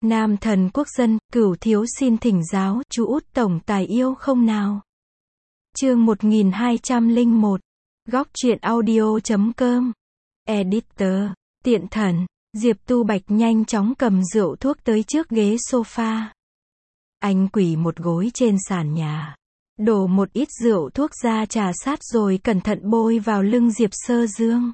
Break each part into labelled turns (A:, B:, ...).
A: Nam thần quốc dân, Cửu thiếu xin thỉnh giáo, chú út tổng tài yêu không nào? Chương 1201. Góc truyện audio.com. Editor. Tiện thần. Diệp Tu Bạch nhanh chóng cầm rượu thuốc tới trước ghế sofa. Anh quỳ một gối trên sàn nhà, đổ một ít rượu thuốc ra trà sát rồi cẩn thận bôi vào lưng Diệp Sơ Dương.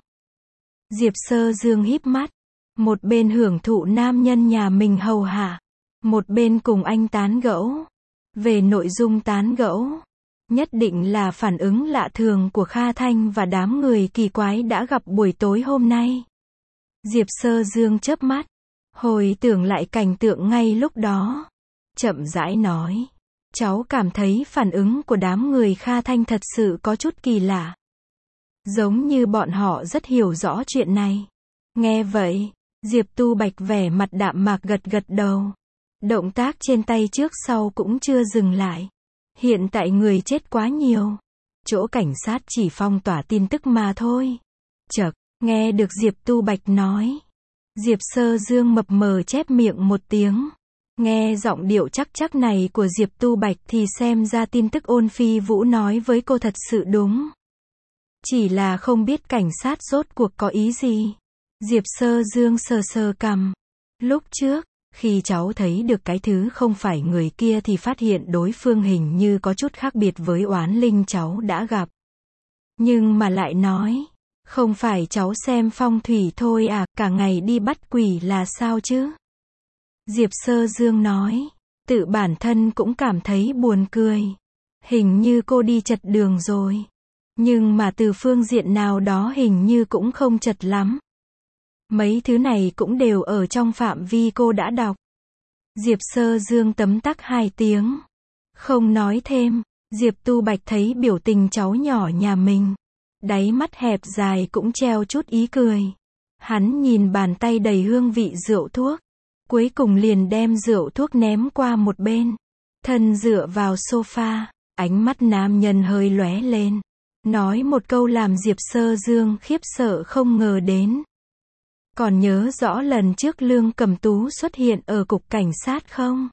A: Diệp Sơ Dương híp mắt, một bên hưởng thụ nam nhân nhà mình hầu hạ, một bên cùng anh tán gẫu. Về nội dung tán gẫu, nhất định là phản ứng lạ thường của Kha Thanh và đám người kỳ quái đã gặp buổi tối hôm nay. Diệp Sơ Dương chớp mắt, hồi tưởng lại cảnh tượng ngay lúc đó, chậm rãi nói, cháu cảm thấy phản ứng của đám người Kha Thanh thật sự có chút kỳ lạ. Giống như bọn họ rất hiểu rõ chuyện này. Nghe vậy, Diệp Tu Bạch vẻ mặt đạm mạc gật gật đầu. Động tác trên tay trước sau cũng chưa dừng lại. Hiện tại người chết quá nhiều. Chỗ cảnh sát chỉ phong tỏa tin tức mà thôi. Chậc, nghe được Diệp Tu Bạch nói. Diệp Sơ Dương mập mờ chép miệng một tiếng. Nghe giọng điệu chắc chắc này của Diệp Tu Bạch thì xem ra tin tức Ôn Phi Vũ nói với cô thật sự đúng. Chỉ là không biết cảnh sát rốt cuộc có ý gì. Diệp Sơ Dương sờ sờ cằm. Lúc trước, khi cháu thấy được cái thứ không phải người kia thì phát hiện đối phương hình như có chút khác biệt với oán linh cháu đã gặp. Nhưng mà lại nói, không phải cháu xem phong thủy thôi à, cả ngày đi bắt quỷ là sao chứ? Diệp Sơ Dương nói, tự bản thân cũng cảm thấy buồn cười. Hình như cô đi chật đường rồi. Nhưng mà từ phương diện nào đó hình như cũng không chật lắm. Mấy thứ này cũng đều ở trong phạm vi cô đã đọc. Diệp Sơ Dương tấm tắc 2 tiếng. Không nói thêm, Diệp Tu Bạch thấy biểu tình cháu nhỏ nhà mình. Đáy mắt hẹp dài cũng treo chút ý cười. Hắn nhìn bàn tay đầy hương vị rượu thuốc. Cuối cùng liền đem rượu thuốc ném qua một bên. Thân dựa vào sofa, ánh mắt nam nhân hơi lóe lên. Nói một câu làm Diệp Sơ Dương khiếp sợ không ngờ đến. Còn nhớ rõ lần trước Lương Cẩm Tú xuất hiện ở cục cảnh sát không?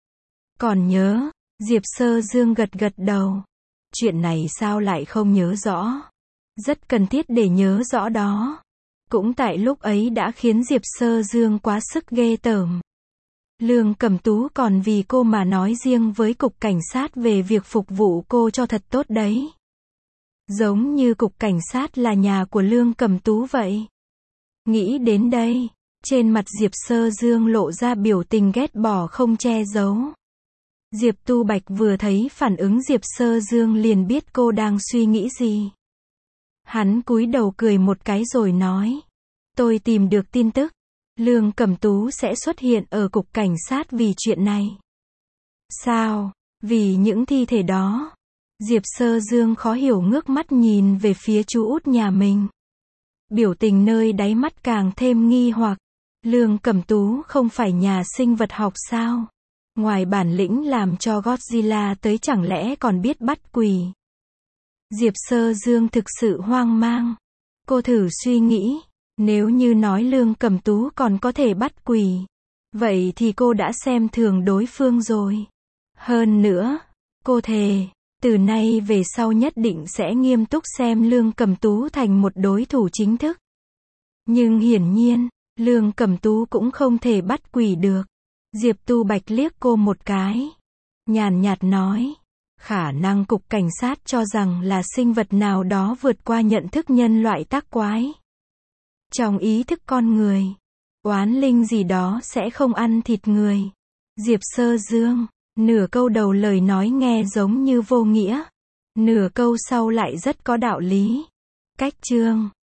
A: Còn nhớ, Diệp Sơ Dương gật gật đầu. Chuyện này sao lại không nhớ rõ? Rất cần thiết để nhớ rõ đó. Cũng tại lúc ấy đã khiến Diệp Sơ Dương quá sức ghê tởm. Lương Cẩm Tú còn vì cô mà nói riêng với cục cảnh sát về việc phục vụ cô cho thật tốt đấy. Giống như cục cảnh sát là nhà của Lương Cẩm Tú vậy. Nghĩ đến đây, trên mặt Diệp Sơ Dương lộ ra biểu tình ghét bỏ không che giấu. Diệp Tu Bạch vừa thấy phản ứng Diệp Sơ Dương liền biết cô đang suy nghĩ gì. Hắn cúi đầu cười một cái rồi nói, tôi tìm được tin tức, Lương Cẩm Tú sẽ xuất hiện ở cục cảnh sát vì chuyện này. Sao? Vì những thi thể đó? Diệp Sơ Dương khó hiểu ngước mắt nhìn về phía chú út nhà mình. Biểu tình nơi đáy mắt càng thêm nghi hoặc. Lương Cẩm Tú không phải nhà sinh vật học sao? Ngoài bản lĩnh làm cho Godzilla tới chẳng lẽ còn biết bắt quỷ? Diệp Sơ Dương thực sự hoang mang. Cô thử suy nghĩ, nếu như nói Lương Cẩm Tú còn có thể bắt quỷ, vậy thì cô đã xem thường đối phương rồi. Hơn nữa, cô thề, từ nay về sau nhất định sẽ nghiêm túc xem Lương Cẩm Tú thành một đối thủ chính thức. Nhưng hiển nhiên, Lương Cẩm Tú cũng không thể bắt quỷ được. Diệp Tu Bạch liếc cô một cái. Nhàn nhạt nói, khả năng cục cảnh sát cho rằng là sinh vật nào đó vượt qua nhận thức nhân loại tác quái. Trong ý thức con người, oán linh gì đó sẽ không ăn thịt người. Diệp Sơ Dương, nửa câu đầu lời nói nghe giống như vô nghĩa, nửa câu sau lại rất có đạo lý. Cách chương